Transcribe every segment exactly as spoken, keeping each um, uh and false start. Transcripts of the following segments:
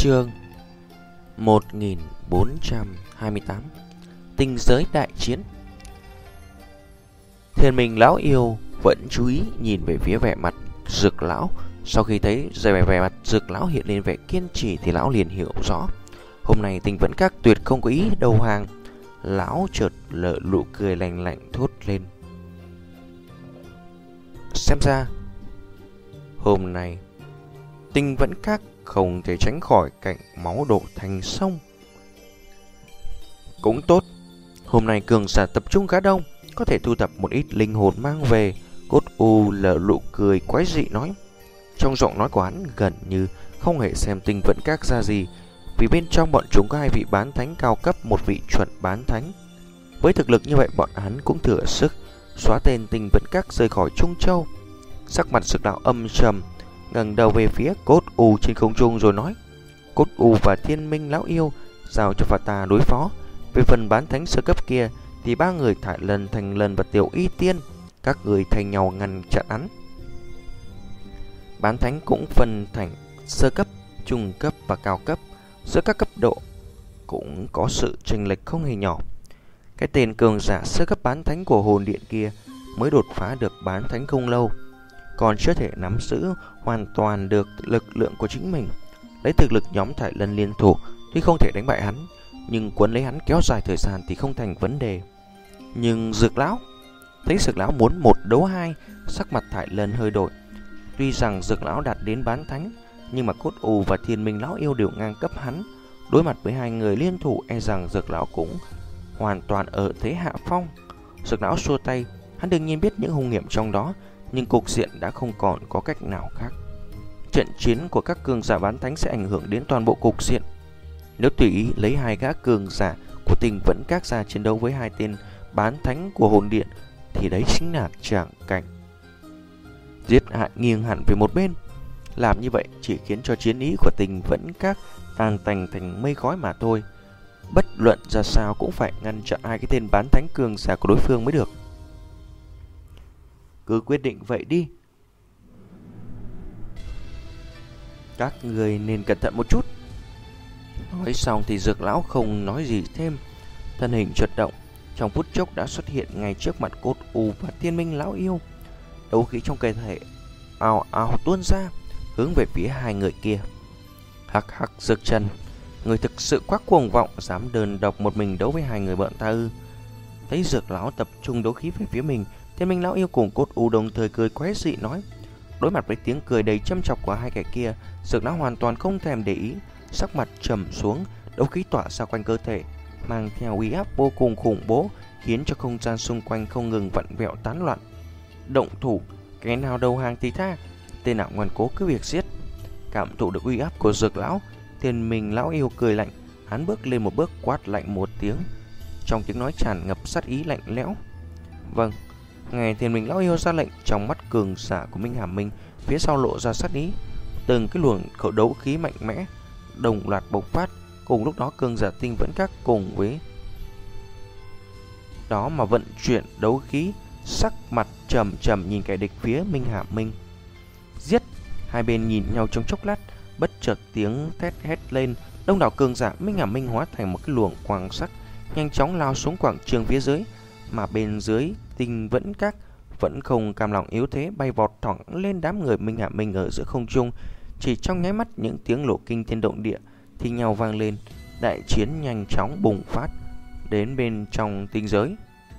Chương một nghìn bốn trăm hai mươi tám. Tinh giới đại chiến. Thiên Minh lão yêu vẫn chú ý nhìn về phía vẻ mặt Dược lão. Sau khi thấy vẻ vẻ mặt Dược lão hiện lên vẻ kiên trì thì lão liền hiểu rõ hôm nay Tinh Vẫn Các tuyệt không có ý đầu hàng. Lão chợt lợ nụ cười lạnh lạnh thốt lên: xem ra hôm nay Tinh Vẫn Các không thể tránh khỏi cảnh máu đổ thành sông. Cũng tốt, hôm nay cường giả tập trung khá đông, có thể thu thập một ít linh hồn mang về. Cốt U lở nụ cười quái dị nói. Trong giọng nói của hắn gần như không hề xem Tinh Vẫn Các ra gì, vì bên trong bọn chúng có hai vị bán thánh cao cấp, một vị chuẩn bán thánh. Với thực lực như vậy, bọn hắn cũng thừa sức xóa tên Tinh Vẫn Các rời khỏi Trung Châu. Sắc mặt Dược lão âm trầm, ngẩng đầu về phía Cốt U trên không trung rồi nói: Cốt U và Thiên Minh lão yêu giao cho ta đối phó. Về phần bán thánh sơ cấp kia thì ba người Thải Lân, Thành Lân và Tiểu Y Tiên, các người thay nhau ngăn chặn hắn. Bán thánh cũng phân thành sơ cấp, trung cấp và cao cấp, giữa các cấp độ cũng có sự chênh lệch không hề nhỏ. Cái tên cường giả sơ cấp bán thánh của hồn điện kia mới đột phá được bán thánh không lâu, còn chưa thể nắm giữ hoàn toàn được lực lượng của chính mình. Lấy thực lực nhóm Thải Lân liên thủ, tuy không thể đánh bại hắn, nhưng quấn lấy hắn kéo dài thời gian thì không thành vấn đề. Nhưng Dược lão thấy Dược lão muốn một đấu hai, sắc mặt Thải Lân hơi đổi. Tuy rằng Dược lão đạt đến bán thánh, nhưng mà Cốt U và Thiên Minh lão yêu đều ngang cấp hắn. Đối mặt với hai người liên thủ, e rằng Dược lão cũng hoàn toàn ở thế hạ phong. Dược lão xua tay, hắn đương nhiên biết những hung hiểm trong đó, nhưng cục diện đã không còn có cách nào khác. Trận chiến của các cường giả bán thánh sẽ ảnh hưởng đến toàn bộ cục diện. Nếu tùy ý lấy hai gã cường giả của Tinh Vẫn Các ra chiến đấu với hai tên bán thánh của hồn điện, thì đấy chính là tràng cảnh giết hại nghiêng hẳn về một bên. Làm như vậy chỉ khiến cho chiến ý của Tinh Vẫn Các tan tành thành mây khói mà thôi. Bất luận ra sao cũng phải ngăn chặn hai cái tên bán thánh cường giả của đối phương mới được. Cứ quyết định vậy đi. Các người nên cẩn thận một chút. Nói xong thì Dược lão không nói gì thêm, thân hình chợt động, trong phút chốc đã xuất hiện ngay trước mặt Cốt U và Thiên Minh lão yêu. Đấu khí trong cơ thể ào ào tuôn ra, hướng về phía hai người kia. Hắc hắc, Dược Trần, người thực sự quá cuồng vọng, dám đơn độc một mình đấu với hai người bọn ta ư? Thấy Dược lão tập trung đấu khí về phía mình, Thiên Minh lão yêu cùng Cốt U đồng thời cười quái dị nói. Đối mặt với tiếng cười đầy châm chọc của hai kẻ kia, Dược lão hoàn toàn không thèm để ý, sắc mặt trầm xuống, đấu khí tỏa ra quanh cơ thể, mang theo uy áp vô cùng khủng bố, khiến cho không gian xung quanh không ngừng vặn vẹo tán loạn. Động thủ, cái nào đầu hàng thì tha, tên nào ngoan cố cứ việc giết. Cảm thụ được uy áp của Dược lão, Thiên Minh lão yêu cười lạnh, hắn bước lên một bước quát lạnh một tiếng, trong tiếng nói tràn ngập sát ý lạnh lẽo. Vâng. Nghe Thiên Minh lão yêu ra lệnh, trong mắt cường giả của Minh Hà Minh phía sau lộ ra sát ý, từng cái luồng khẩu đấu khí mạnh mẽ đồng loạt bộc phát. Cùng lúc đó cường giả Tinh Vẫn Các cùng với đó mà vận chuyển đấu khí, sắc mặt trầm trầm nhìn kẻ địch phía Minh Hà Minh. Giết! Hai bên nhìn nhau trong chốc lát, bất chợt tiếng thét hét lên, đông đảo cường giả Minh Hà Minh hóa thành một cái luồng quang sắc, nhanh chóng lao xuống quảng trường phía dưới. Mà bên dưới Tinh Vẫn Các vẫn không cam lòng yếu thế, bay vọt thẳng lên đám người Minh Hạ Minh ở giữa không trung. Chỉ trong nháy mắt, những tiếng lộ kinh thiên động địa thì nhau vang lên, đại chiến nhanh chóng bùng phát đến bên trong tinh giới.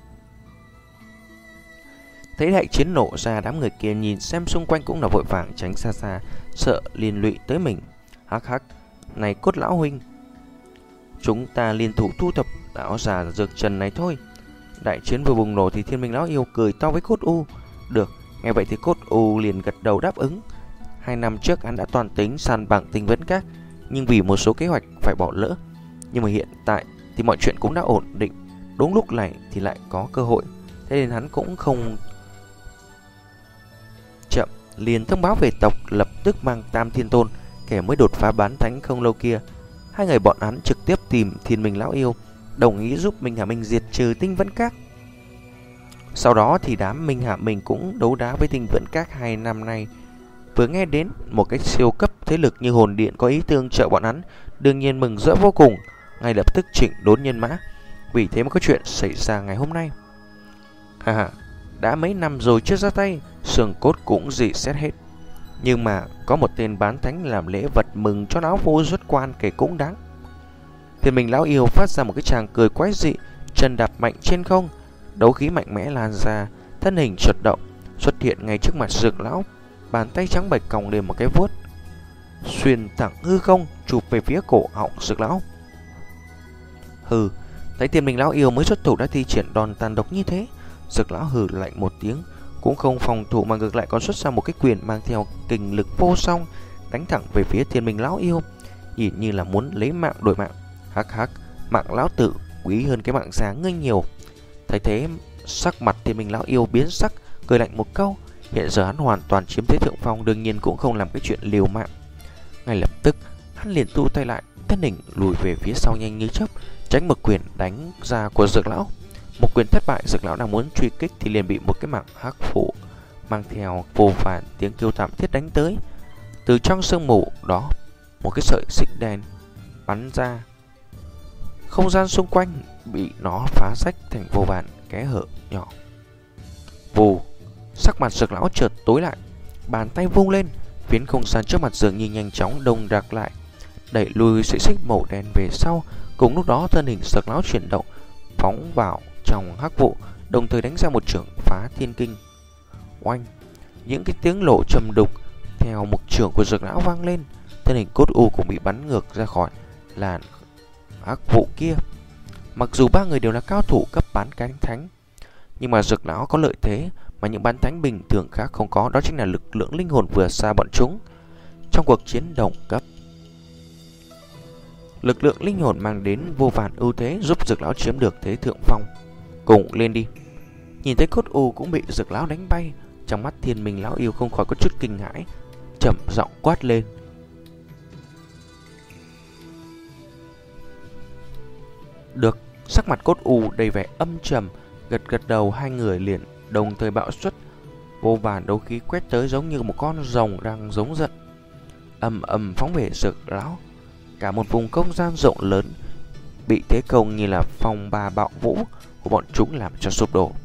Thấy đại chiến nổ ra, đám người kia nhìn xem xung quanh cũng là vội vàng tránh xa xa, sợ liên lụy tới mình. Hắc hắc, này Cốt lão huynh, chúng ta liên thủ thu thập lão già Dược Trần này thôi. Đại chiến vừa bùng nổ thì Thiên Minh lão yêu cười to với Cốt U. Được, nghe vậy thì Cốt U liền gật đầu đáp ứng. Hai năm trước hắn đã toàn tính san bằng Tinh Vẫn Các, nhưng vì một số kế hoạch phải bỏ lỡ. Nhưng mà hiện tại thì mọi chuyện cũng đã ổn định, đúng lúc này thì lại có cơ hội, thế nên hắn cũng không chậm, liền thông báo về tộc, lập tức mang Tam Thiên Tôn, kẻ mới đột phá bán thánh không lâu kia. Hai người bọn hắn trực tiếp tìm Thiên Minh lão yêu, đồng ý giúp Minh Hà Minh diệt trừ Tinh Vẫn Các. Sau đó thì đám Minh Hà Minh cũng đấu đá với Tinh Vẫn Các hai năm nay, Vừa nghe đến một cái siêu cấp thế lực như hồn điện có ý tương trợ bọn hắn, đương nhiên mừng rỡ vô cùng, ngay lập tức chỉnh đốn nhân mã. Vì thế mà có chuyện xảy ra ngày hôm nay. Ha ha, đã mấy năm rồi chưa ra tay, xương cốt cũng dị xét hết. Nhưng mà có một tên bán thánh làm lễ vật mừng cho lão phu xuất quan kể cũng đáng. Thiên Minh lão yêu phát ra một cái tràng cười quái dị, chân đạp mạnh trên không, đấu khí mạnh mẽ lan ra, thân hình chợt động, xuất hiện ngay trước mặt Dược lão, bàn tay trắng bệch còng lên một cái vuốt, xuyên thẳng hư không, chụp về phía cổ họng Dược lão. Hừ, thấy Thiên Minh lão yêu mới xuất thủ đã thi triển đòn tàn độc như thế, Dược lão hừ lạnh một tiếng, cũng không phòng thủ mà ngược lại còn xuất ra một cái quyền mang theo kình lực vô song, đánh thẳng về phía Thiên Minh lão yêu, nhìn như là muốn lấy mạng đổi mạng. Hắc hắc, mạng lão tử quý hơn cái mạng già ngươi nhiều. Thấy thế, sắc mặt Thiên Minh lão yêu biến sắc, cười lạnh một câu. Hiện giờ hắn hoàn toàn chiếm thế thượng phong, đương nhiên cũng không làm cái chuyện liều mạng. Ngay lập tức, hắn liền tu tay lại, thân hình lùi về phía sau nhanh như chớp, tránh một quyền đánh ra của Dược lão. Một quyền thất bại, Dược lão đang muốn truy kích thì liền bị một cái mạng hắc phụ mang theo vô vàn tiếng kêu thảm thiết đánh tới. Từ trong sương mù đó, một cái sợi xích đen bắn ra, không gian xung quanh bị nó phá rách thành vô vàn kẽ hở nhỏ. Vù, sắc mặt Dược lão chợt tối lại, bàn tay vung lên, phiến không gian trước mặt dường như nhanh chóng đông đặc lại, đẩy lùi sợi xích màu đen về sau. Cùng lúc đó, thân hình Dược lão chuyển động, phóng vào trong hắc vụ, đồng thời đánh ra một chưởng phá thiên kinh. Oanh, những cái tiếng lộ trầm đục theo một chưởng của Dược lão vang lên, thân hình cốt u cũng bị bắn ngược ra khỏi làn hắc vụ kia. Mặc dù ba người đều là cao thủ cấp bán cánh thánh, nhưng mà Dược lão có lợi thế mà những bán thánh bình thường khác không có, đó chính là lực lượng linh hồn vừa xa bọn chúng. Trong cuộc chiến đồng cấp, lực lượng linh hồn mang đến vô vàn ưu thế, giúp Dược lão chiếm được thế thượng phong. Cùng lên đi. Nhìn thấy cốt u cũng bị Dược lão đánh bay, trong mắt Thiên Minh lão yêu không khỏi có chút kinh hãi, trầm giọng quát lên. Được. Sắc mặt cốt u đầy vẻ âm trầm, gật gật đầu. Hai người liền đồng thời bạo xuất, vô vàn đấu khí quét tới giống như một con rồng đang giống giận, ầm ầm phóng về Dược lão. Cả một vùng không gian rộng lớn bị thế công như là phong ba bạo vũ của bọn chúng làm cho sụp đổ.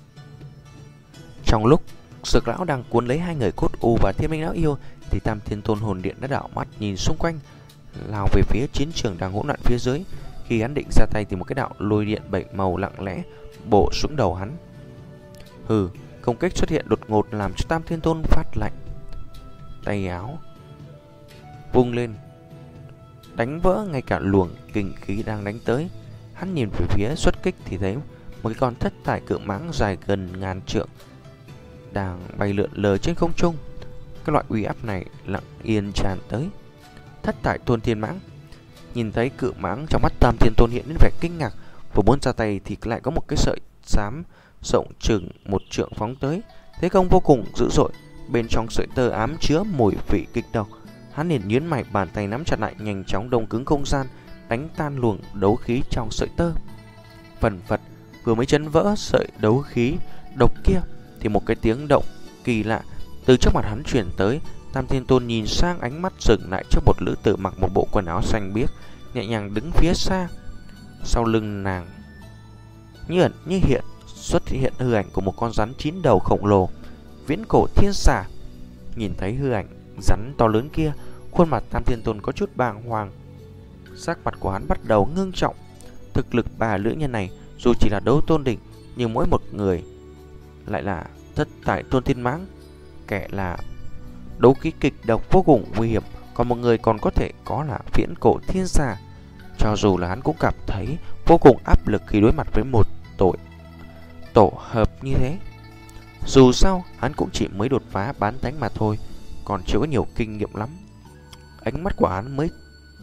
Trong lúc Dược lão đang cuốn lấy hai người cốt u và Thiên Minh lão yêu thì Tam Thiên Tôn hồn điện đã đảo mắt nhìn xung quanh, lao về phía chiến trường đang hỗn loạn phía dưới. Khi hắn định ra tay thì một cái đạo lôi điện bảy màu lặng lẽ bổ xuống đầu hắn. Hừ, công kích xuất hiện đột ngột làm cho Tam Thiên Tôn phát lạnh, tay áo vung lên, đánh vỡ ngay cả luồng kình khí đang đánh tới. Hắn nhìn về phía xuất kích thì thấy một cái con thất thải cự mãng dài gần ngàn trượng đang bay lượn lờ trên không trung. Cái loại uy áp này lặng yên tràn tới. Thất thải tôn thiên mãng. Nhìn thấy cự mãng, trong mắt Tam Thiên Tôn hiện đến vẻ kinh ngạc, vừa muốn ra tay thì lại có một cái sợi xám rộng chừng một trượng phóng tới, thế công vô cùng dữ dội. Bên trong sợi tơ ám chứa mùi vị kịch độc. Hắn liền nhướng mày, bàn tay nắm chặt lại, nhanh chóng đông cứng không gian, đánh tan luồng đấu khí trong sợi tơ. Phần phật, vừa mới chấn vỡ sợi đấu khí độc kia thì một cái tiếng động kỳ lạ từ trước mặt hắn truyền tới. Tam Thiên Tôn nhìn sang, ánh mắt dừng lại trước một nữ tử mặc một bộ quần áo xanh biếc, nhẹ nhàng đứng phía xa. Sau lưng nàng như ẩn như hiện xuất hiện hư ảnh của một con rắn chín đầu khổng lồ, viễn cổ thiên xà. Nhìn thấy hư ảnh rắn to lớn kia, khuôn mặt Tam Thiên Tôn có chút bàng hoàng, sắc mặt của hắn bắt đầu ngưng trọng. Thực lực bà nữ nhân này dù chỉ là đấu tôn đỉnh, nhưng mỗi một người lại là thất thải tôn thiên mãng, kẻ là đấu khí kịch độc vô cùng nguy hiểm, còn một người còn có thể có là viễn cổ thiên xà. Cho dù là hắn cũng cảm thấy vô cùng áp lực khi đối mặt với một tội tổ hợp như thế. Dù sao hắn cũng chỉ mới đột phá bán thánh mà thôi, còn chưa có nhiều kinh nghiệm lắm. Ánh mắt của hắn mới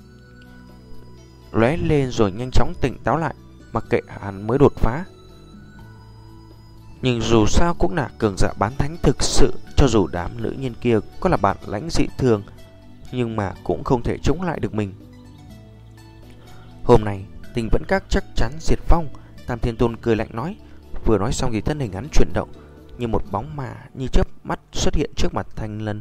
lóe lên rồi nhanh chóng tỉnh táo lại. Mặc kệ hắn mới đột phá, nhưng dù sao cũng là cường giả bán thánh thực sự. Cho dù đám nữ nhân kia có là bản lãnh dị thường, nhưng mà cũng không thể chống lại được mình. Hôm nay Tình Vẫn Các chắc chắn diệt vong. Tam Thiên Tôn cười lạnh nói. Vừa nói xong thì thân hình hắn chuyển động, như một bóng mà như chớp mắt xuất hiện trước mặt Thanh Lân.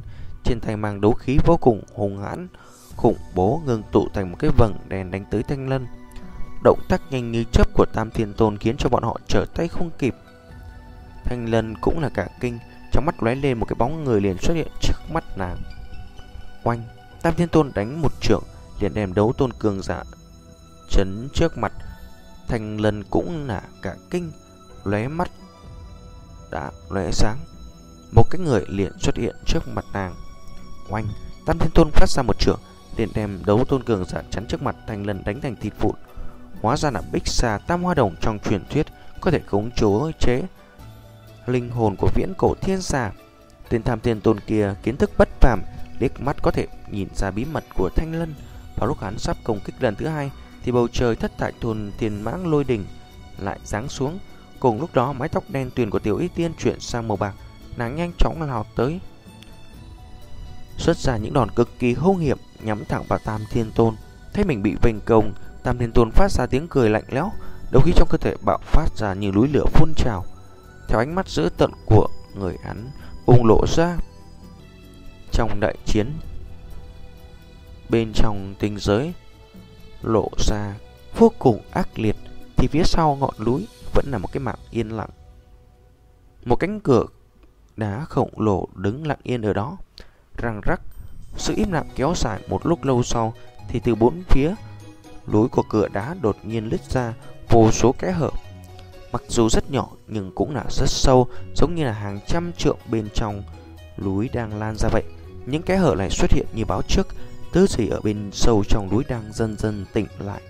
trên tay mang đấu khí vô cùng hùng hãn, khủng bố ngưng tụ thành một cái vầng đèn đánh tới Thanh Lân. Động tác nhanh như chớp của Tam Thiên Tôn khiến cho bọn họ trở tay không kịp. Thanh Lân cũng là cả kinh, trong mắt lóe lên một cái bóng người liền xuất hiện trước mắt nàng. Oanh, Tam Thiên Tôn đánh một trượng liền đem đấu tôn cường giả chấn trước mặt. Thanh Lân cũng là cả kinh, lóe mắt đã lóe sáng, một cái người liền xuất hiện trước mặt nàng. Oanh, Tam Thiên Tôn phát ra một trượng liền đem đấu tôn cường giả chắn trước mặt Thanh Lân đánh thành thịt vụn. Hóa ra là Bích Xà Tam Hoa Đồng trong truyền thuyết có thể khống chế linh hồn của viễn cổ thiên xà. Tên Tam Thiên Tôn kia kiến thức bất phàm, liếc mắt có thể nhìn ra bí mật của Thanh Lân. Vào lúc hắn sắp công kích lần thứ hai thì bầu trời thất thải thôn thiên mãng lôi đỉnh lại giáng xuống. Cùng lúc đó mái tóc đen tuyền của Tiểu Y Tiên chuyển sang màu bạc, nàng nhanh chóng lao tới, xuất ra những đòn cực kỳ hung hiểm nhắm thẳng vào Tam Thiên Tôn. Thấy mình bị vây công, Tam Thiên Tôn phát ra tiếng cười lạnh lẽo, đấu khí trong cơ thể bạo phát ra như núi lửa phun trào. Theo ánh mắt dữ tợn của người hắn bùng lộ ra, trong đại chiến bên trong tinh giới lộ ra vô cùng ác liệt, thì phía sau ngọn núi vẫn là một cái mảng yên lặng. Một cánh cửa đá khổng lồ đứng lặng yên ở đó, răng rắc. Sự im lặng kéo dài một lúc lâu sau thì từ bốn phía lối của cửa đá đột nhiên lít ra vô số kẽ hở. Mặc dù rất nhỏ nhưng cũng là rất sâu, giống như là hàng trăm trượng bên trong núi đang lan ra vậy. Những kẽ hở này xuất hiện như báo trước thứ gì ở bên sâu trong núi đang dần dần tỉnh lại.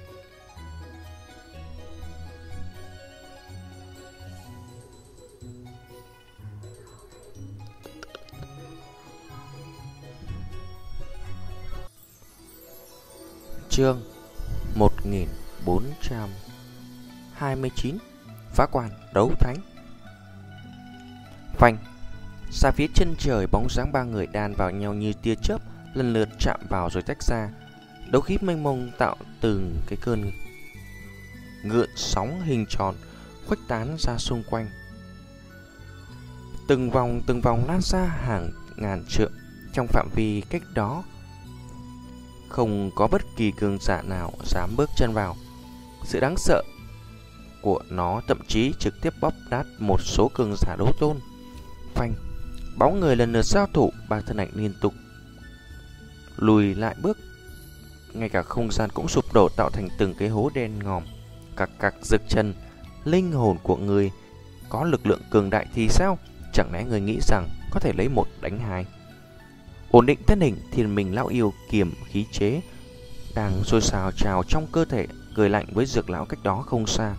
Chương một nghìn bốn trăm hai mươi chín, Phá quan đấu thánh. Phanh, xa phía chân trời bóng dáng ba người đan vào nhau như tia chớp, lần lượt chạm vào rồi tách ra. Đấu khí mênh mông tạo từng cái cơn gợn sóng hình tròn khuếch tán ra xung quanh, từng vòng từng vòng lan ra hàng ngàn trượng. Trong phạm vi cách đó không có bất kỳ cường giả nào dám bước chân vào. Sự đáng sợ của nó thậm chí trực tiếp bóp nát một số cường giả đấu tôn. Phanh, bóng người lần lượt giao thủ, ba thân ảnh liên tục lùi lại bước, ngay cả không gian cũng sụp đổ tạo thành từng cái hố đen ngòm. Cặc cặc giật chân, linh hồn của người có lực lượng cường đại thì sao? Chẳng lẽ người nghĩ rằng có thể lấy một đánh hai? Ổn định thân hình, Thiên Minh lão yêu kiềm khí chế đang sôi sào trào trong cơ thể, cười lạnh với Dược lão cách đó không xa.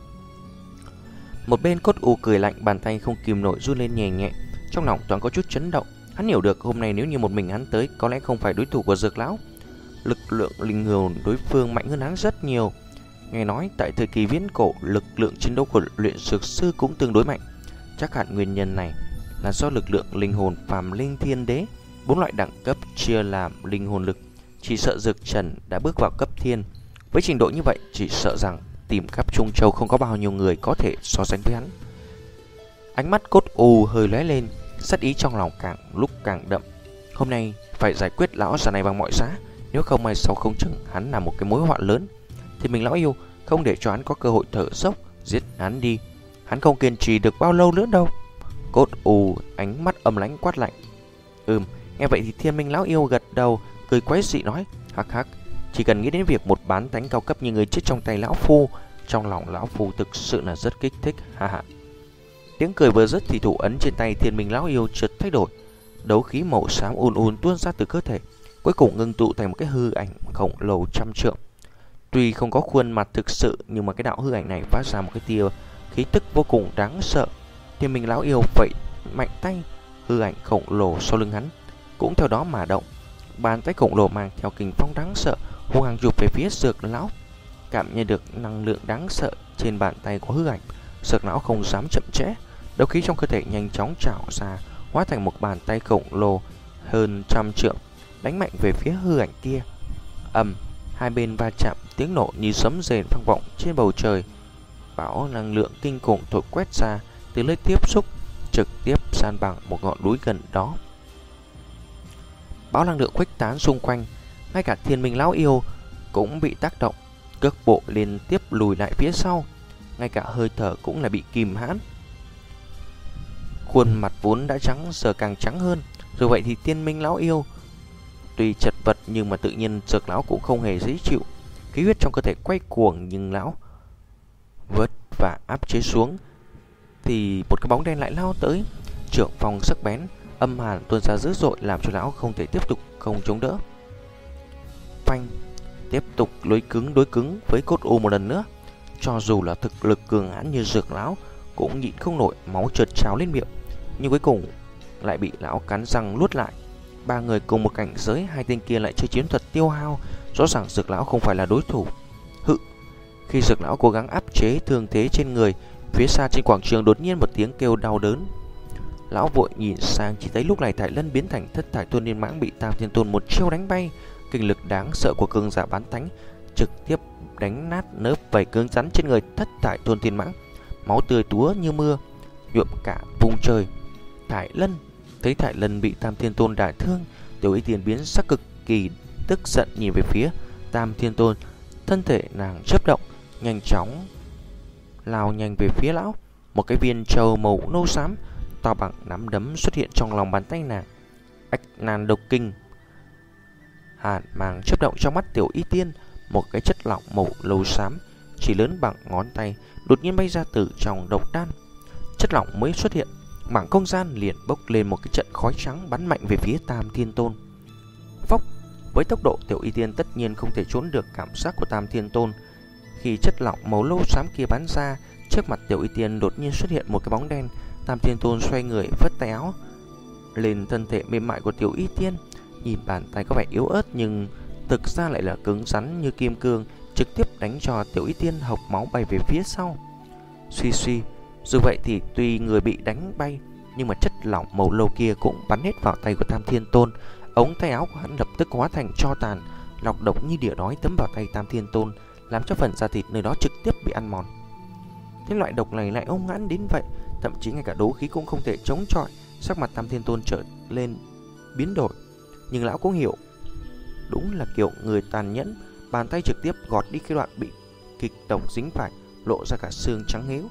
Một bên Cốt U cười lạnh, bàn tay không kìm nổi run lên nhẹ nhẹ, trong lòng toàn có chút chấn động. Hắn hiểu được hôm nay nếu như một mình hắn tới có lẽ không phải đối thủ của Dược lão. Lực lượng linh hồn đối phương mạnh hơn hắn rất nhiều. Nghe nói tại thời kỳ viễn cổ, lực lượng chiến đấu của luyện dược sư cũng tương đối mạnh. Chắc hẳn nguyên nhân này là do lực lượng linh hồn phàm linh thiên đế, bốn loại đẳng cấp chia làm linh hồn lực. Chỉ sợ Dược Trần đã bước vào cấp thiên. Với trình độ như vậy, chỉ sợ rằng tìm khắp Trung Châu không có bao nhiêu người có thể so sánh với hắn. Ánh mắt Cốt U hơi lóe lên, sát ý trong lòng càng lúc càng đậm. Hôm nay phải giải quyết lão già này bằng mọi giá, nếu không mai sau không chừng hắn là một cái mối họa lớn. Thì mình lão yêu không để cho hắn có cơ hội thở dốc, giết hắn đi. Hắn không kiên trì được bao lâu nữa đâu. Cốt U ánh mắt âm lãnh quát lạnh. Ừm, nghe vậy thì Thiên Minh lão yêu gật đầu, cười quái dị nói: hắc hắc, chỉ cần nghĩ đến việc một bán thánh cao cấp như người chết trong tay lão phu, trong lòng lão phu thực sự là rất kích thích, ha ha. Tiếng cười vừa dứt thì thủ ấn trên tay Thiên Minh lão yêu chợt thay đổi, đấu khí màu xám ùn ùn tuôn ra từ cơ thể, cuối cùng ngưng tụ thành một cái hư ảnh khổng lồ trăm trượng. Tuy không có khuôn mặt thực sự, nhưng mà cái đạo hư ảnh này phát ra một cái tia khí tức vô cùng đáng sợ. Thiên Minh lão yêu vậy mạnh tay, hư ảnh khổng lồ sau lưng hắn cũng theo đó mà động. Bàn tay khổng lồ mang theo kình phong đáng sợ hung hăng chụp về phía Dược lão. Cảm nhận được năng lượng đáng sợ trên bàn tay của hư ảnh, Dược lão không dám chậm trễ, đấu khí trong cơ thể nhanh chóng trào ra, hóa thành một bàn tay khổng lồ hơn trăm trượng, đánh mạnh về phía hư ảnh kia. Ầm, hai bên va chạm, tiếng nổ như sấm rền vang vọng trên bầu trời. Bão năng lượng kinh khủng thổi quét ra từ nơi tiếp xúc, trực tiếp san bằng một ngọn núi gần đó. bão năng lượng khuếch tán xung quanh. Ngay cả Thiên Minh lão yêu cũng bị tác động, cước bộ liên tiếp lùi lại phía sau, ngay cả hơi thở cũng là bị kìm hãm. Khuôn mặt vốn đã trắng giờ càng trắng hơn. Dù vậy thì Thiên Minh lão yêu tuy chật vật nhưng mà tự nhiên Dược lão cũng không hề dễ chịu. Khí huyết trong cơ thể quay cuồng, nhưng lão vớt và áp chế xuống thì một cái bóng đen lại lao tới, trưởng phong sắc bén, âm hàn tuôn ra dữ dội, làm cho lão không thể tiếp tục không chống đỡ. Phanh, tiếp tục lối cứng đối cứng với cốt u một lần nữa. Cho dù là thực lực cường hãn như Dược lão cũng nhịn không nổi, máu trượt trào lên miệng, nhưng cuối cùng lại bị lão cắn răng nuốt lại. Ba người cùng một cảnh giới, hai tên kia lại chơi chiến thuật tiêu hao, rõ ràng Dược lão không phải là đối thủ. Hự, khi Dược lão cố gắng áp chế thương thế trên người, phía xa trên quảng trường đột nhiên một tiếng kêu đau đớn. Lão vội nhìn sang, chỉ thấy lúc này Thải Lân biến thành Thất Thải Tôn Niên Mãng bị Tam Thiên Tôn một chiêu đánh bay. Kinh lực đáng sợ của cường giả bán thánh trực tiếp đánh nát lớp vảy cứng rắn trên người Thất Thải Tôn Niên Mãng, máu tươi túa như mưa nhuộm cả vùng trời. Thải Lân thấy Thải Lân bị Tam Thiên Tôn đả thương, Tiểu Y Tiên biến sắc cực kỳ tức giận nhìn về phía Tam Thiên Tôn. Thân thể nàng chớp động, nhanh chóng lao nhanh về phía lão. Một cái viên châu màu nâu xám to bằng nắm đấm xuất hiện trong lòng bàn tay nàng. Ách Nan Độc Kinh. Hàn mang chớp động trong mắt Tiểu Y Tiên, một cái chất lỏng màu nâu xám chỉ lớn bằng ngón tay đột nhiên bay ra từ trong độc đan. Chất lỏng mới xuất hiện, mảng không gian liền bốc lên một cái trận khói trắng bắn mạnh về phía Tam Thiên Tôn. Phốc, với tốc độ Tiểu Y Tiên tất nhiên không thể trốn được cảm giác của Tam Thiên Tôn. Khi chất lỏng màu nâu xám kia bắn ra, trước mặt Tiểu Y Tiên đột nhiên xuất hiện một cái bóng đen. Tam Thiên Tôn xoay người phất tay áo lên thân thể mềm mại của Tiểu Y Tiên. Nhìn bàn tay có vẻ yếu ớt nhưng thực ra lại là cứng rắn như kim cương, trực tiếp đánh cho Tiểu Y Tiên hộc máu bay về phía sau. Suy suy, dù vậy thì tuy người bị đánh bay, nhưng mà chất lỏng màu nâu kia cũng bắn hết vào tay của Tam Thiên Tôn. Ống tay áo của hắn lập tức hóa thành tro tàn, nọc độc như đỉa đói tấm vào tay Tam Thiên Tôn, làm cho phần da thịt nơi đó trực tiếp bị ăn mòn. Thế loại độc này lại hung hãn đến vậy, thậm chí ngay cả đấu khí cũng không thể chống chọi. Sắc mặt Tam Thiên Tôn trở lên biến đổi, nhưng lão cũng hiểu, đúng là kiểu người tàn nhẫn. Bàn tay trực tiếp gọt đi cái đoạn bị kịch độc dính phải, lộ ra cả xương trắng héo.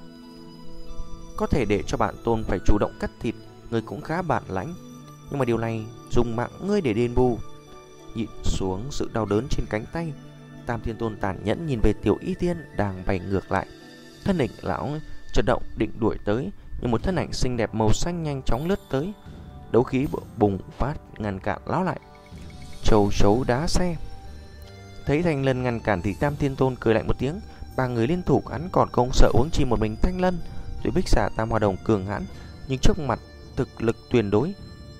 Có thể để cho bản tôn phải chủ động cắt thịt, ngươi cũng khá bản lãnh, nhưng mà điều này dùng mạng ngươi để đền bù. Nhịn xuống sự đau đớn trên cánh tay, Tam Thiên Tôn tàn nhẫn nhìn về Tiểu Y Tiên đang bay ngược lại. Thân hình lão chợt động định đuổi tới, nhưng một thân ảnh xinh đẹp màu xanh nhanh chóng lướt tới, đấu khí bùng phát ngăn cản lão lại. Châu chấu đá xe. Thấy Thanh Lân ngăn cản thì Tam Thiên Tôn cười lạnh một tiếng, ba người liên thủ hắn còn không sợ uống chi một mình Thanh Lân. Tuy bích xà Tam Hoa Đồng cường hãn, nhưng trước mặt thực lực tuyệt đối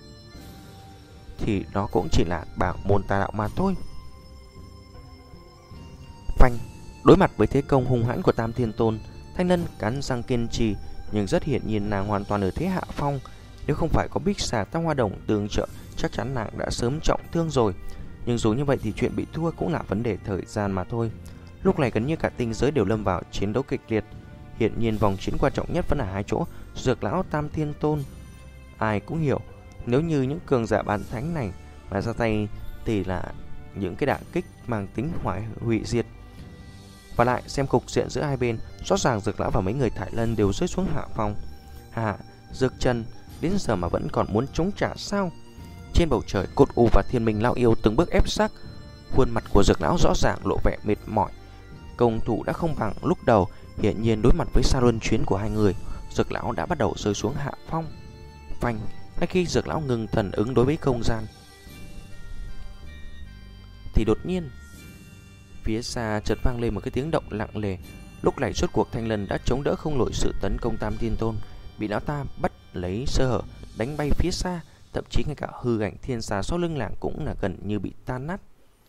thì nó cũng chỉ là bảng môn tà đạo mà thôi. Phanh, đối mặt với thế công hung hãn của Tam Thiên Tôn, Thanh Lân cắn răng kiên trì, nhưng rất hiển nhiên nàng hoàn toàn ở thế hạ phong. Nếu không phải có bích xà Tam Hoa Đồng tương trợ, chắc chắn nàng đã sớm trọng thương rồi. Nhưng dù như vậy thì chuyện bị thua cũng là vấn đề thời gian mà thôi. Lúc này gần như cả tinh giới đều lâm vào chiến đấu kịch liệt. Hiện nhiên vòng chiến quan trọng nhất vẫn là hai chỗ, Dược lão Tam Thiên Tôn. Ai cũng hiểu, nếu như những cường giả bán thánh này mà ra tay thì là những cái đả kích mang tính hoại hủy diệt. Và lại xem cục diện giữa hai bên, rõ ràng Dược lão và mấy người Thải Lân đều rơi xuống hạ phong. Hà, Dược Trần đến giờ mà vẫn còn muốn chống trả sao? Trên bầu trời, Cốt U và Thiên Minh lão yêu từng bước ép sát. Khuôn mặt của Dược lão rõ ràng lộ vẻ mệt mỏi. Công thủ đã không bằng lúc đầu, hiện nhiên đối mặt với sa luân chuyến của hai người, Dược lão đã bắt đầu rơi xuống hạ phong. Phanh, ngay khi Dược lão ngừng thần ứng đối với không gian thì đột nhiên phía xa chợt vang lên một cái tiếng động lặng lề. Lúc này rốt cuộc Thanh Lân đã chống đỡ không nổi sự tấn công Tam Thiên Tôn, bị lão ta bắt lấy sơ hở đánh bay phía xa, thậm chí ngay cả hư ảnh thiên xà sau lưng làng cũng là gần như bị tan nát.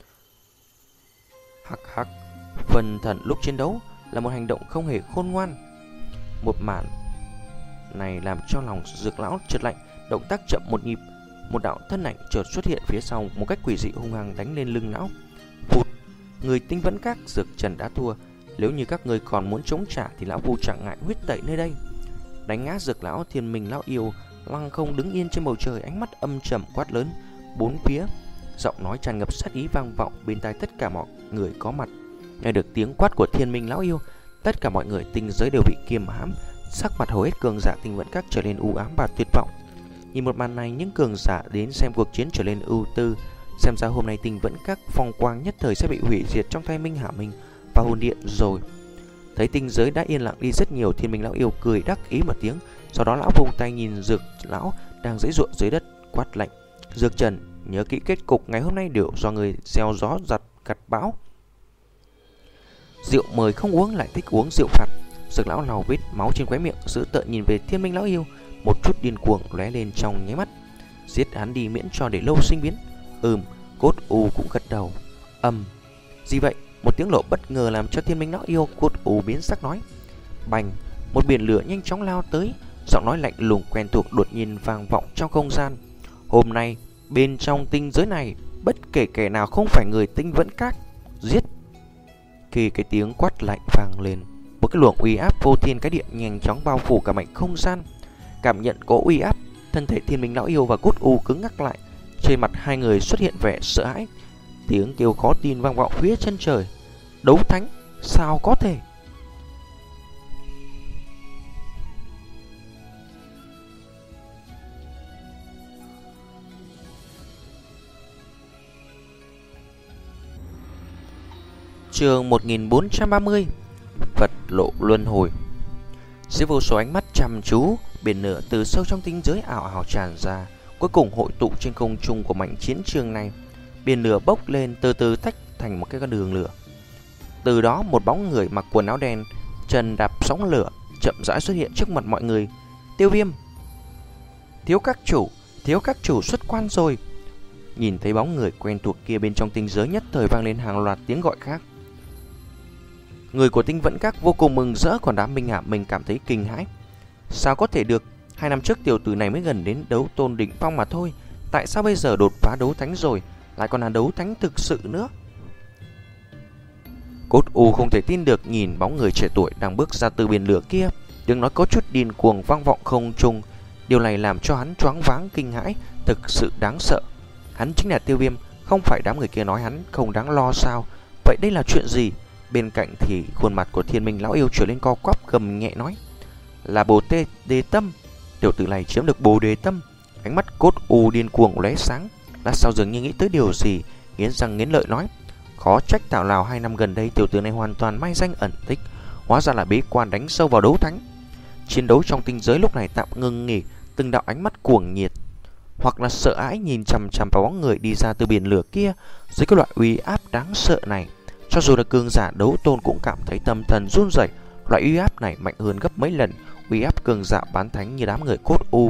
Hắc hắc, phần thần lúc chiến đấu là một hành động không hề khôn ngoan. Một màn này làm cho lòng Dược lão chợt lạnh, động tác chậm một nhịp, một đạo thân ảnh chợt xuất hiện phía sau, một cách quỷ dị hung hăng đánh lên lưng lão. Phụt, người tinh vẫn các Dược Trần đã thua, nếu như các người còn muốn chống trả thì lão phu chẳng ngại huyết tẩy nơi đây. Đánh ngã Dược lão, Thiên Minh lão yêu lăng không đứng yên trên bầu trời, ánh mắt âm trầm quát lớn. Bốn phía Giọng nói tràn ngập sát ý vang vọng bên tai tất cả mọi người có mặt. Nghe được tiếng quát của Thiên Minh lão yêu, tất cả mọi người tinh giới đều bị kiềm hãm, sắc mặt hầu hết cường giả tinh vẫn các trở nên u ám và tuyệt vọng. Nhìn một màn này, những cường giả đến xem cuộc chiến trở nên ưu tư. Xem ra hôm nay tinh vẫn các phong quang nhất thời sẽ bị hủy diệt trong tay Minh Hà Minh và hồn điện rồi. Thấy tinh giới đã yên lặng đi rất nhiều, Thiên Minh lão yêu cười đắc ý một tiếng. Sau đó lão vung tay nhìn Dược lão đang giãy giụa dưới đất, quát lạnh: Dược Trần, nhớ kỹ kết cục ngày hôm nay đều do người gieo gió giật gặt bão. Rượu mời không uống lại thích uống rượu phạt. Dược lão lau vết máu trên khóe miệng, dữ tợn nhìn về Thiên Minh lão yêu, một chút điên cuồng lóe lên trong nháy mắt. Giết hắn đi miễn cho để lâu sinh biến. Ừm, Cốt U cũng gật đầu. Ầm, gì vậy? Một tiếng nổ bất ngờ làm cho Thiên Minh lão yêu Cốt U biến sắc nói. Bành, một biển lửa nhanh chóng lao tới, giọng nói lạnh lùng quen thuộc đột nhiên vang vọng trong không gian. Hôm nay bên trong tinh giới này, bất kể kẻ nào không phải người tinh vẫn các, giết. Khi cái tiếng quát lạnh vang lên, một cái luồng uy áp vô thiên cái địa nhanh chóng bao phủ cả mảnh không gian. Cảm nhận có uy áp, thân thể Thiên Minh lão yêu và Cốt U cứng ngắc lại, trên mặt hai người xuất hiện vẻ sợ hãi. Tiếng kêu khó tin vang vọng phía chân trời. Đấu thánh, sao có thể? Chương một nghìn bốn trăm ba mươi. Vật lộ luân hồi. Dưới vô số ánh mắt chăm chú, biển lửa từ sâu trong tinh giới ảo ảo tràn ra, cuối cùng hội tụ trên không trung của mảnh chiến trường này. Biển lửa bốc lên, từ từ tách thành một cái con đường lửa. Từ đó một bóng người mặc quần áo đen, chân đạp sóng lửa, chậm rãi xuất hiện trước mặt mọi người. Tiêu Viêm. Thiếu các chủ, thiếu các chủ xuất quan rồi. Nhìn thấy bóng người quen thuộc kia, bên trong tinh giới nhất thời vang lên hàng loạt tiếng gọi khác. Người của tinh vẫn các vô cùng mừng rỡ, còn đám Minh Hà mình cảm thấy kinh hãi. Sao có thể được? Hai năm trước tiểu tử này mới gần đến đấu tôn đỉnh phong mà thôi, tại sao bây giờ đột phá đấu thánh rồi, lại còn là đấu thánh thực sự nữa? Cốt U không thể tin được nhìn bóng người trẻ tuổi đang bước ra từ biển lửa kia, tiếng nói có chút điên cuồng vang vọng không trung. Điều này làm cho hắn choáng váng kinh hãi, thực sự đáng sợ. Hắn chính là Tiêu Viêm, không phải đám người kia nói hắn không đáng lo sao? Vậy đây là chuyện gì? Bên cạnh thì khuôn mặt của Thiên Minh lão yêu trở lên co quắp, gầm nhẹ nói: Là Bồ Tê Đề Tâm. Tiểu tử này chiếm được Bồ Đề Tâm. Ánh mắt Cốt U điên cuồng lóe sáng, lát sau dường như nghĩ tới điều gì, nghiến răng nghiến lợi nói: Khó trách Tào Lào hai năm gần đây tiểu tử này hoàn toàn mai danh ẩn tích, hóa ra là bế quan đánh sâu vào đấu thánh. Chiến đấu trong tinh giới lúc này tạm ngưng nghỉ, từng đạo ánh mắt cuồng nhiệt hoặc là sợ hãi nhìn chằm chằm vào bóng người đi ra từ biển lửa kia. Dưới cái loại uy áp đáng sợ này, cho dù là cường giả đấu tôn cũng cảm thấy tâm thần run rẩy. Loại uy áp này mạnh hơn gấp mấy lần uy áp cường giả bán thánh như đám người Cốt U.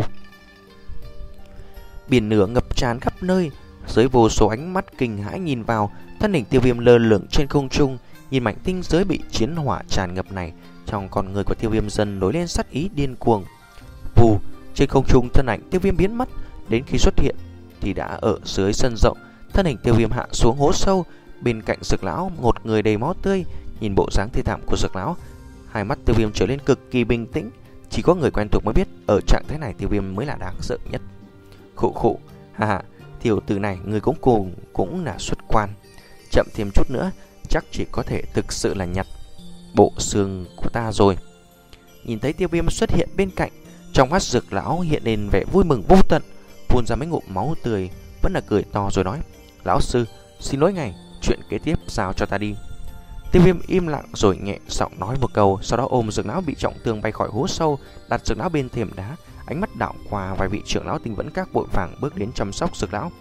Biển lửa ngập tràn khắp nơi, dưới vô số ánh mắt kinh hãi nhìn vào, thân hình Tiêu Viêm lơ lửng trên không trung. Nhìn mảnh tinh giới bị chiến hỏa tràn ngập này, trong con người của Tiêu Viêm dần nổi lên sát ý điên cuồng. Vù, trên không trung thân ảnh Tiêu Viêm biến mất, đến khi xuất hiện thì đã ở dưới sân rộng. Thân hình Tiêu Viêm hạ xuống hố sâu, bên cạnh Dược lão một người đầy máu tươi. Nhìn bộ dáng thê thảm của Dược lão, hai mắt Tiêu Viêm trở lên cực kỳ bình tĩnh. Chỉ có người quen thuộc mới biết ở trạng thái này Tiêu Viêm mới là đáng sợ nhất. Khụ khụ, ha ha, tiểu tử này người cũng cùng cũng là xuất quan. Chậm thêm chút nữa chắc chỉ có thể thực sự là nhặt bộ xương của ta rồi. Nhìn thấy Tiêu Viêm xuất hiện bên cạnh, trong mắt Dược lão hiện lên vẻ vui mừng vô tận, phun ra mấy ngụm máu tươi, vẫn là cười to rồi nói: Lão sư, xin lỗi ngài, chuyện kế tiếp giao cho ta đi. Tiêu Viêm im lặng rồi nhẹ giọng nói một câu, sau đó ôm Dược lão bị trọng thương bay khỏi hố sâu, đặt Dược lão bên thềm đá. Ánh mắt đảo qua vài vị trưởng lão tinh vẫn các vội vàng bước đến chăm sóc Dược lão.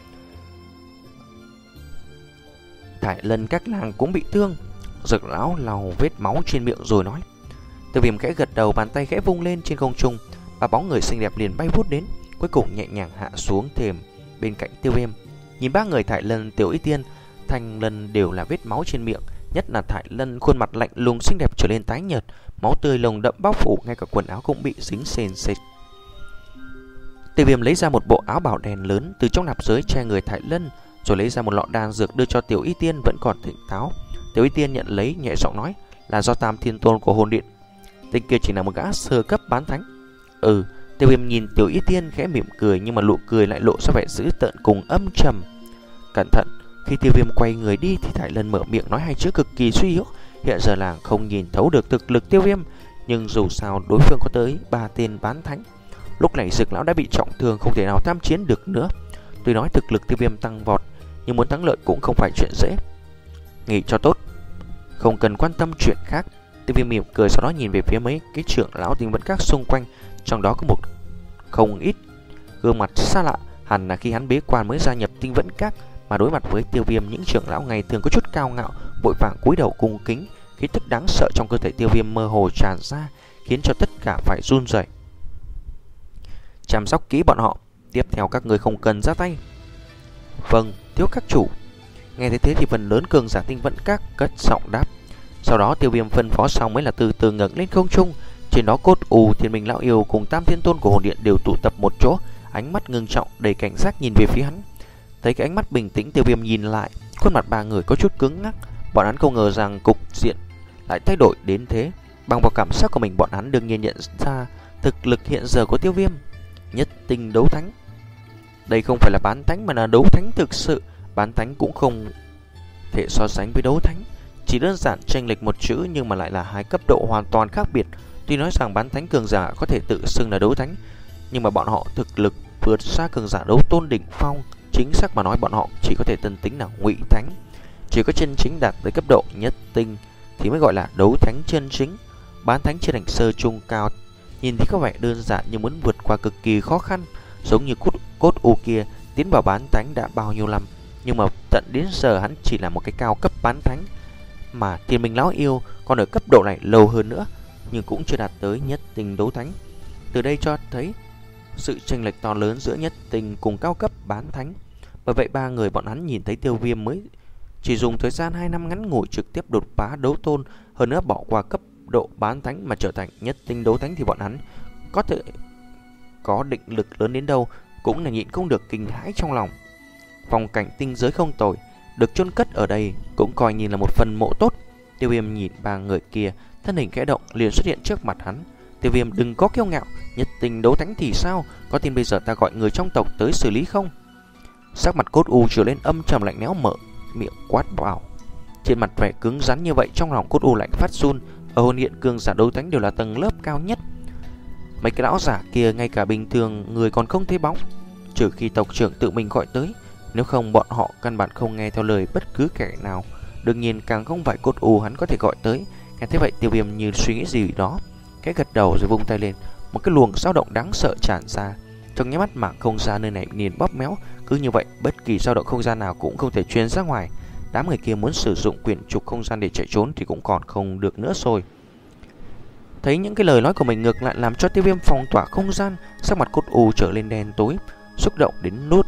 Thải Lân các làng cũng bị thương. Dược lão lau vết máu trên miệng rồi nói. Tiêu Viêm khẽ gật đầu, bàn tay khẽ vung lên trên không trung, và bóng người xinh đẹp liền bay vút đến, cuối cùng nhẹ nhàng hạ xuống thềm bên cạnh Tiêu Viêm. Nhìn ba người Thải Lân, Tiểu Y Tiên, Thanh Lân đều là vết máu trên miệng, nhất là Thải Lân khuôn mặt lạnh lùng xinh đẹp trở lên tái nhợt, máu tươi lồng đậm bao phủ, ngay cả quần áo cũng bị dính sền sệt. Tiêu Viêm lấy ra một bộ áo bào đen lớn từ trong nạp giới che người Thải Lân, rồi lấy ra một lọ đan dược đưa cho Tiểu Y Tiên vẫn còn tỉnh táo. Tiểu Y Tiên nhận lấy nhẹ giọng nói là do Tam Thiên Tôn của Hồn Điện. Tên kia chỉ là một gã sơ cấp bán thánh. Ừ, Tiêu Viêm nhìn Tiểu Y Tiên khẽ mỉm cười, nhưng mà nụ cười lại lộ ra vẻ dữ tợn cùng âm trầm. Cẩn thận. Khi Tiêu Viêm quay người đi thì Thải Lân mở miệng nói hai chữ cực kỳ suy yếu. Hiện giờ làng không nhìn thấu được thực lực Tiêu Viêm, nhưng dù sao đối phương có tới ba tên bán thánh. Lúc này Dực lão đã bị trọng thương, không thể nào tham chiến được nữa. Tuy nói thực lực Tiêu Viêm tăng vọt, nhưng muốn thắng lợi cũng không phải chuyện dễ. Nghỉ cho tốt, không cần quan tâm chuyện khác. Tiêu Viêm mỉm cười, sau đó nhìn về phía mấy cái trưởng lão tinh vẫn các xung quanh, trong đó có một không ít gương mặt xa lạ. Hẳn là khi hắn bế quan mới gia nhập tinh vẫn các, mà đối mặt với Tiêu Viêm, những trưởng lão ngày thường có chút cao ngạo vội vàng cúi đầu cung kính. Khí tức đáng sợ trong cơ thể Tiêu Viêm mơ hồ tràn ra, khiến cho tất cả phải run rẩy. Chăm sóc kỹ bọn họ, tiếp theo các người không cần ra tay. Vâng, thiếu các chủ. Nghe thấy thế thì phần lớn cường giả tinh vẫn các cất giọng đáp. Sau đó Tiêu Viêm phân phó xong mới là từ từ ngẩng lên không trung. Trên đó Cốt U, Thiên Minh lão yêu cùng Tam Thiên Tôn của hồn điện đều tụ tập một chỗ, ánh mắt ngưng trọng đầy cảnh giác nhìn về phía hắn. Thấy cái ánh mắt bình tĩnh, Tiêu Viêm nhìn lại, khuôn mặt ba người có chút cứng ngắc. Bọn hắn không ngờ rằng cục diện lại thay đổi đến thế. Bằng vào cảm giác của mình, bọn hắn đương nhiên nhận ra thực lực hiện giờ của Tiêu Viêm. Nhất tinh đấu thánh. Đây không phải là bán thánh mà là đấu thánh thực sự. Bán thánh cũng không thể so sánh với đấu thánh, chỉ đơn giản chênh lệch một chữ nhưng mà lại là hai cấp độ hoàn toàn khác biệt. Tuy nói rằng bán thánh cường giả có thể tự xưng là đấu thánh, nhưng mà bọn họ thực lực vượt xa cường giả đấu tôn đỉnh phong. Chính xác mà nói, bọn họ chỉ có thể tân tính là ngụy thánh. Chỉ có chân chính đạt tới cấp độ nhất tinh thì mới gọi là đấu thánh chân chính. Bán thánh trên đỉnh sơ trung cao nhìn thì có vẻ đơn giản nhưng muốn vượt qua cực kỳ khó khăn. Giống như cốt, cốt u kia tiến vào bán thánh đã bao nhiêu năm, nhưng mà tận đến giờ hắn chỉ là một cái cao cấp bán thánh. Mà Thiên Minh lão yêu còn ở cấp độ này lâu hơn nữa, nhưng cũng chưa đạt tới nhất tinh đấu thánh. Từ đây cho thấy sự chênh lệch to lớn giữa nhất tinh cùng cao cấp bán thánh. Bởi vậy ba người bọn hắn nhìn thấy Tiêu Viêm mới chỉ dùng thời gian hai năm ngắn ngủi trực tiếp đột phá đấu tôn, hơn nữa bỏ qua cấp độ bán thánh mà trở thành nhất tinh đấu thánh, thì bọn hắn có thể có định lực lớn đến đâu cũng là nhịn không được kinh hãi trong lòng. Phong cảnh tinh giới không tồi, được chôn cất ở đây cũng coi như là một phần mộ tốt. Tiêu Viêm nhìn ba người kia, thân hình khẽ động liền xuất hiện trước mặt hắn. Tiêu Viêm đừng có kiêu ngạo, nhất tinh đấu thánh thì sao, có tin bây giờ ta gọi người trong tộc tới xử lý không? Sắc mặt Cốt U trở lên âm trầm lạnh lẽo, mở miệng quát bảo. Trên mặt vẻ cứng rắn như vậy, trong lòng Cốt U lạnh phát run. Ở hồn điện cường giả đấu thánh đều là tầng lớp cao nhất. Mấy cái lão giả kia ngay cả bình thường người còn không thấy bóng, trừ khi tộc trưởng tự mình gọi tới, nếu không bọn họ căn bản không nghe theo lời bất cứ kẻ nào. Đương nhiên càng không phải Cốt U hắn có thể gọi tới. Nghe thế vậy Tiêu Viêm như suy nghĩ gì đó, cái gật đầu rồi vung tay lên, một cái luồng dao động đáng sợ tràn ra. Trong nháy mắt mảng không gian nơi này liền bóp méo. Cứ như vậy bất kỳ dao động không gian nào cũng không thể truyền ra ngoài. Đám người kia muốn sử dụng quyển trục không gian để chạy trốn thì cũng còn không được nữa rồi. Thấy những cái lời nói của mình ngược lại làm cho Tiêu Viêm phong tỏa không gian, sắc mặt Cốt U trở lên đen tối, xúc động đến nút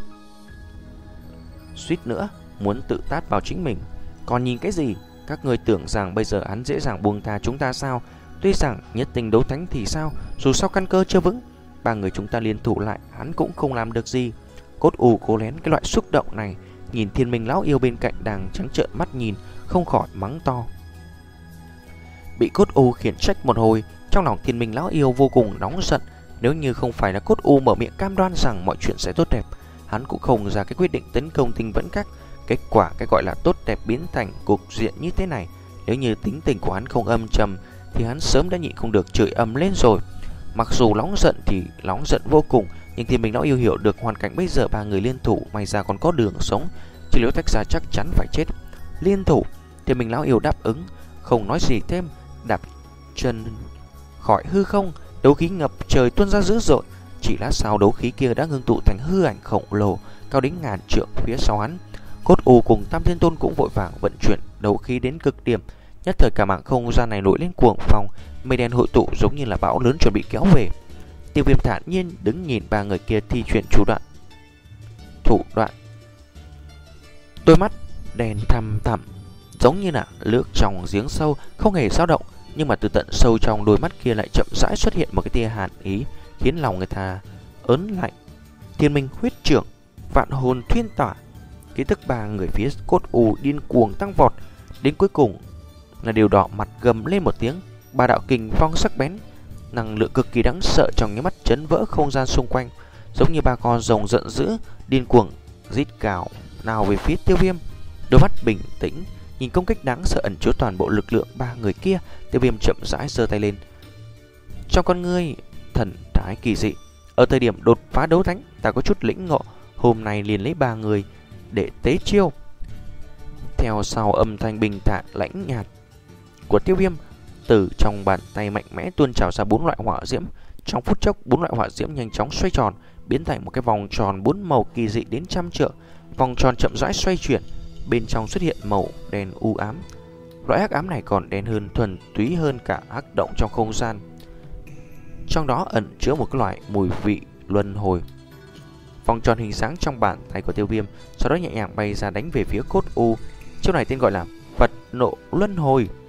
suýt nữa muốn tự tát vào chính mình. Còn nhìn cái gì? Các người tưởng rằng bây giờ hắn dễ dàng buông tha chúng ta sao? Tuy rằng nhất tinh đấu thánh thì sao, dù sao căn cơ chưa vững, ba người chúng ta liên thủ lại hắn cũng không làm được gì. Cốt U cố lén cái loại xúc động này, nhìn Thiên Minh lão yêu bên cạnh đang trắng trợn mắt nhìn, không khỏi mắng to. Bị Cốt U khiển trách một hồi, trong lòng Thiên Minh lão yêu vô cùng nóng giận. Nếu như không phải là Cốt U mở miệng cam đoan rằng mọi chuyện sẽ tốt đẹp, hắn cũng không ra cái quyết định tấn công tinh vẫn các. Kết quả cái gọi là tốt đẹp biến thành cục diện như thế này. Nếu như tính tình của hắn không âm trầm thì hắn sớm đã nhịn không được chửi ầm lên rồi. Mặc dù nóng giận thì nóng giận vô cùng, nhưng Thiên Minh lão yêu hiểu được hoàn cảnh bây giờ ba người liên thủ may ra còn có đường sống, chỉ nếu tách ra chắc chắn phải chết. Liên thủ, Thiên Minh lão yêu đáp ứng, không nói gì thêm, đạp chân khỏi hư không, đấu khí ngập trời tuôn ra dữ dội. Chỉ lát sau đấu khí kia đã ngưng tụ thành hư ảnh khổng lồ cao đến ngàn trượng phía sau hắn. Cốt U cùng Tam Thiên Tôn cũng vội vàng vận chuyển đấu khí đến cực điểm. Nhất thời cả mảng không gian này nổi lên cuồng phong, mây đen hội tụ giống như là bão lớn chuẩn bị kéo về. Tiêu Viêm thản nhiên đứng nhìn ba người kia thi chuyển thủ đoạn. Thủ đoạn. Đôi mắt đen thăm thẳm, giống như là nước trong giếng sâu, không hề dao động, nhưng mà từ tận sâu trong đôi mắt kia lại chậm rãi xuất hiện một cái tia hàn ý, khiến lòng người ta ớn lạnh. Thiên Minh huyết trưởng, vạn hồn thuyên tỏa. Ký tức ba người phía Cốt U điên cuồng tăng vọt, đến cuối cùng là điều đỏ mặt gầm lên một tiếng, ba đạo kình phong sắc bén, năng lượng cực kỳ đáng sợ trong nháy mắt chấn vỡ không gian xung quanh, giống như ba con rồng giận dữ điên cuồng rít gào nào về phía Tiêu Viêm, đôi mắt bình tĩnh nhìn công kích đáng sợ ẩn chứa toàn bộ lực lượng ba người kia. Tiêu Viêm chậm rãi giơ tay lên, trong con ngươi thần thái kỳ dị. Ở thời điểm đột phá đấu thánh, ta có chút lĩnh ngộ, hôm nay liền lấy ba người để tế chiêu. Theo sau âm thanh bình thản lãnh nhạt của Tiêu Viêm, từ trong bàn tay mạnh mẽ tuôn trào ra bốn loại hỏa diễm. Trong phút chốc, bốn loại hỏa diễm nhanh chóng xoay tròn, biến thành một cái vòng tròn bốn màu kỳ dị đến trăm trượng. Vòng tròn chậm rãi xoay chuyển, bên trong xuất hiện màu đen u ám. Loại hắc ám này còn đen hơn, thuần túy hơn cả hắc động trong không gian. Trong đó ẩn chứa một cái loại mùi vị luân hồi. Vòng tròn hình sáng trong bàn tay của Tiêu Viêm sau đó nhẹ nhàng bay ra đánh về phía cốt u. Chiêu này tên gọi là Phật nộ luân hồi.